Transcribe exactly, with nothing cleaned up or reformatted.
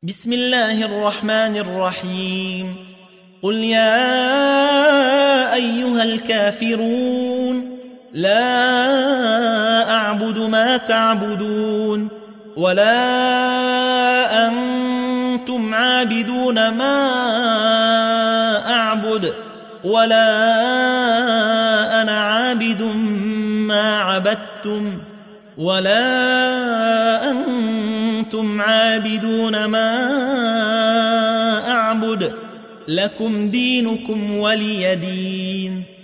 بسم الله الرحمن الرحيم قل يا أيها الكافرون لا أعبد ما تعبدون ولا أنتم عابدون ما أعبد ولا أنا عابد ما عبدتم ولا أنتم عابدون ما أعبد لكم دينكم ولي دين.